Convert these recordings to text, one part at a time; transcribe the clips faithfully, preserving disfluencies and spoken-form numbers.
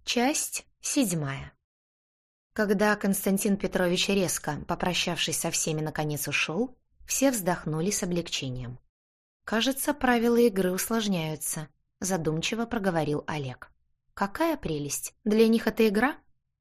Часть седьмая. Когда Константин Петрович резко, попрощавшись со всеми, наконец ушел, все вздохнули с облегчением. «Кажется, правила игры усложняются», — задумчиво проговорил Олег. «Какая прелесть! Для них это игра?»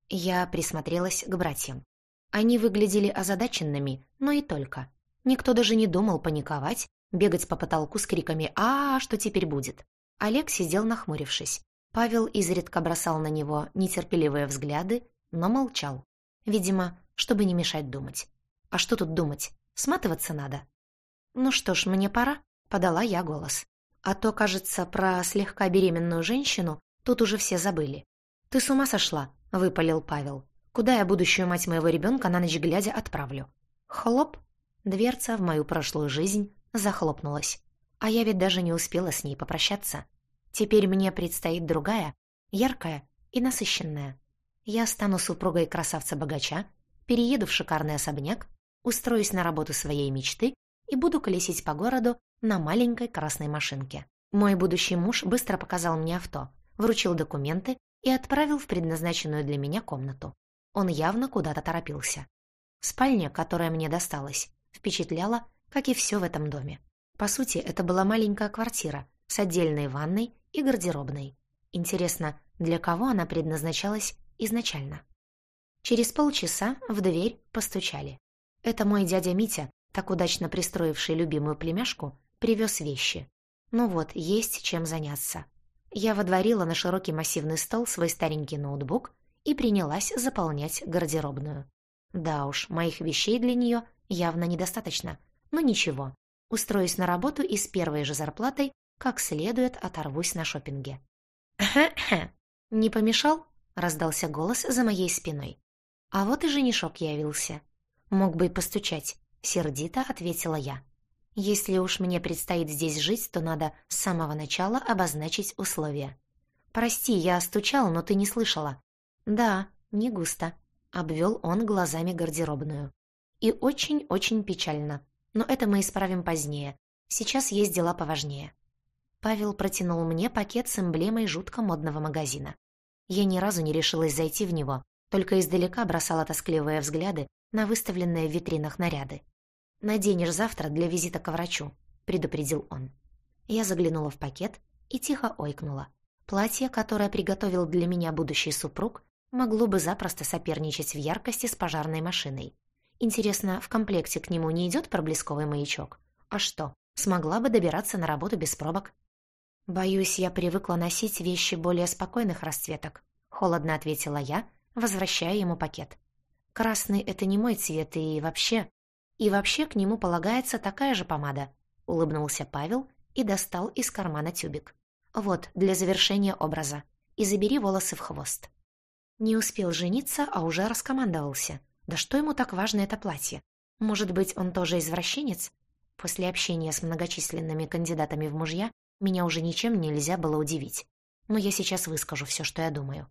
Я присмотрелась к братьям. Они выглядели озадаченными, но и только. Никто даже не думал паниковать, бегать по потолку с криками «А, что теперь будет?». Олег сидел нахмурившись. Павел изредка бросал на него нетерпеливые взгляды, но молчал. Видимо, чтобы не мешать думать. А что тут думать? Сматываться надо. «Ну что ж, мне пора», — подала я голос. А то, кажется, про слегка беременную женщину тут уже все забыли. «Ты с ума сошла?» — выпалил Павел. «Куда я будущую мать моего ребенка на ночь глядя отправлю?» Хлоп! Дверца в мою прошлую жизнь захлопнулась. А я ведь даже не успела с ней попрощаться. Теперь мне предстоит другая, яркая и насыщенная. Я стану супругой красавца-богача, перееду в шикарный особняк, устроюсь на работу своей мечты и буду колесить по городу на маленькой красной машинке. Мой будущий муж быстро показал мне авто, вручил документы и отправил в предназначенную для меня комнату. Он явно куда-то торопился. Спальня, которая мне досталась, впечатляла, как и все в этом доме. По сути, это была маленькая квартира с отдельной ванной и гардеробной. Интересно, для кого она предназначалась изначально? Через полчаса в дверь постучали. Это мой дядя Митя, так удачно пристроивший любимую племяшку, привез вещи. Ну вот, есть чем заняться. Я водворила на широкий массивный стол свой старенький ноутбук и принялась заполнять гардеробную. Да уж, моих вещей для нее явно недостаточно. Но ничего, устроюсь на работу и с первой же зарплатой как следует оторвусь на шопинге. «Хе-хе! Не помешал?» — раздался голос за моей спиной. А вот и женишок явился. «Мог бы и постучать», — сердито ответила я. «Если уж мне предстоит здесь жить, то надо с самого начала обозначить условия». «Прости, я стучал, но ты не слышала». «Да, не густо», — обвел он глазами гардеробную. «И очень-очень печально. Но это мы исправим позднее. Сейчас есть дела поважнее». Павел протянул мне пакет с эмблемой жутко модного магазина. Я ни разу не решилась зайти в него, только издалека бросала тоскливые взгляды на выставленные в витринах наряды. «Наденешь завтра для визита к врачу», — предупредил он. Я заглянула в пакет и тихо ойкнула. Платье, которое приготовил для меня будущий супруг, могло бы запросто соперничать в яркости с пожарной машиной. Интересно, в комплекте к нему не идет проблесковый маячок? А что, смогла бы добираться на работу без пробок? «Боюсь, я привыкла носить вещи более спокойных расцветок», — холодно ответила я, возвращая ему пакет. «Красный — это не мой цвет, и вообще...» «И вообще к нему полагается такая же помада», — улыбнулся Павел и достал из кармана тюбик. «Вот, для завершения образа. И забери волосы в хвост». Не успел жениться, а уже раскомандовался. Да что ему так важно это платье? Может быть, он тоже извращенец? После общения с многочисленными кандидатами в мужья меня уже ничем нельзя было удивить. Но я сейчас выскажу все, что я думаю.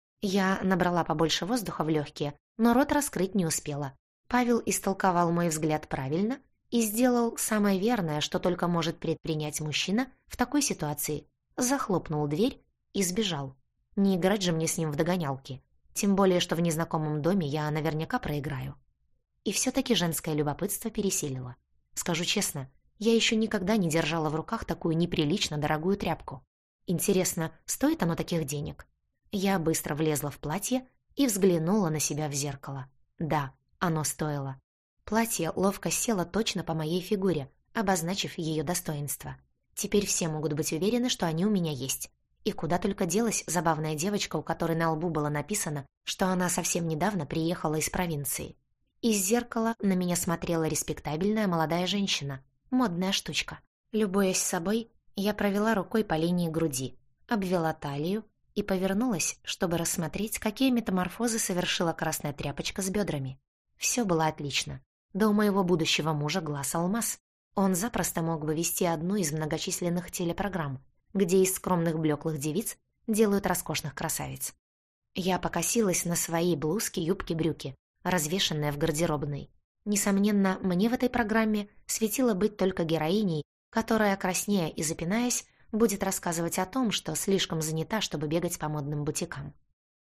Я набрала побольше воздуха в легкие, но рот раскрыть не успела. Павел истолковал мой взгляд правильно и сделал самое верное, что только может предпринять мужчина в такой ситуации. Захлопнул дверь и сбежал. Не играть же мне с ним в догонялки. Тем более, что в незнакомом доме я наверняка проиграю. И все-таки женское любопытство пересилило. Скажу честно, я еще никогда не держала в руках такую неприлично дорогую тряпку. Интересно, стоит оно таких денег? Я быстро влезла в платье и взглянула на себя в зеркало. Да, оно стоило. Платье ловко село точно по моей фигуре, обозначив ее достоинство. Теперь все могут быть уверены, что они у меня есть. И куда только делась забавная девочка, у которой на лбу было написано, что она совсем недавно приехала из провинции. Из зеркала на меня смотрела респектабельная молодая женщина. Модная штучка. Любуясь собой, я провела рукой по линии груди, обвела талию и повернулась, чтобы рассмотреть, какие метаморфозы совершила красная тряпочка с бедрами. Все было отлично. Да у моего будущего мужа глаз алмаз. Он запросто мог бы вести одну из многочисленных телепрограмм, где из скромных блеклых девиц делают роскошных красавиц. Я покосилась на свои блузки, юбки, брюки, развешанные в гардеробной. Несомненно, мне в этой программе светило быть только героиней, которая, краснея и запинаясь, будет рассказывать о том, что слишком занята, чтобы бегать по модным бутикам.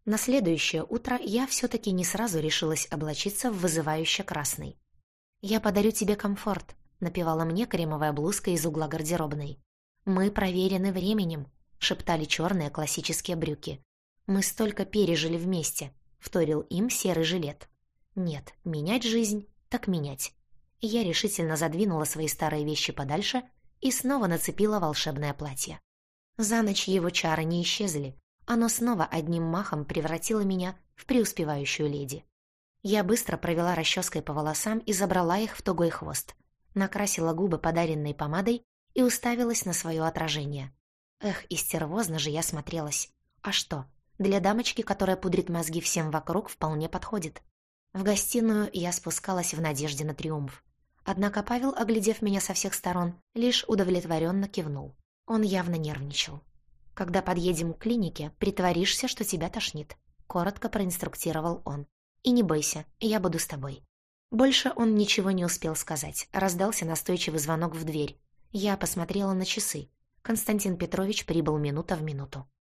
На следующее утро я все-таки не сразу решилась облачиться в вызывающе красный. «Я подарю тебе комфорт», — напевала мне кремовая блузка из угла гардеробной. «Мы проверены временем», — шептали черные классические брюки. «Мы столько пережили вместе», — вторил им серый жилет. «Нет, менять жизнь, так менять». Я решительно задвинула свои старые вещи подальше и снова нацепила волшебное платье. За ночь его чары не исчезли. Оно снова одним махом превратило меня в преуспевающую леди. Я быстро провела расческой по волосам и забрала их в тугой хвост. Накрасила губы подаренной помадой и уставилась на свое отражение. Эх, и стервозно же я смотрелась. А что, для дамочки, которая пудрит мозги всем вокруг, вполне подходит. В гостиную я спускалась в надежде на триумф. Однако Павел, оглядев меня со всех сторон, лишь удовлетворенно кивнул. Он явно нервничал. «Когда подъедем к клинике, притворишься, что тебя тошнит», — коротко проинструктировал он. «И не бойся, я буду с тобой». Больше он ничего не успел сказать. Раздался настойчивый звонок в дверь. Я посмотрела на часы. Константин Петрович прибыл минута в минуту.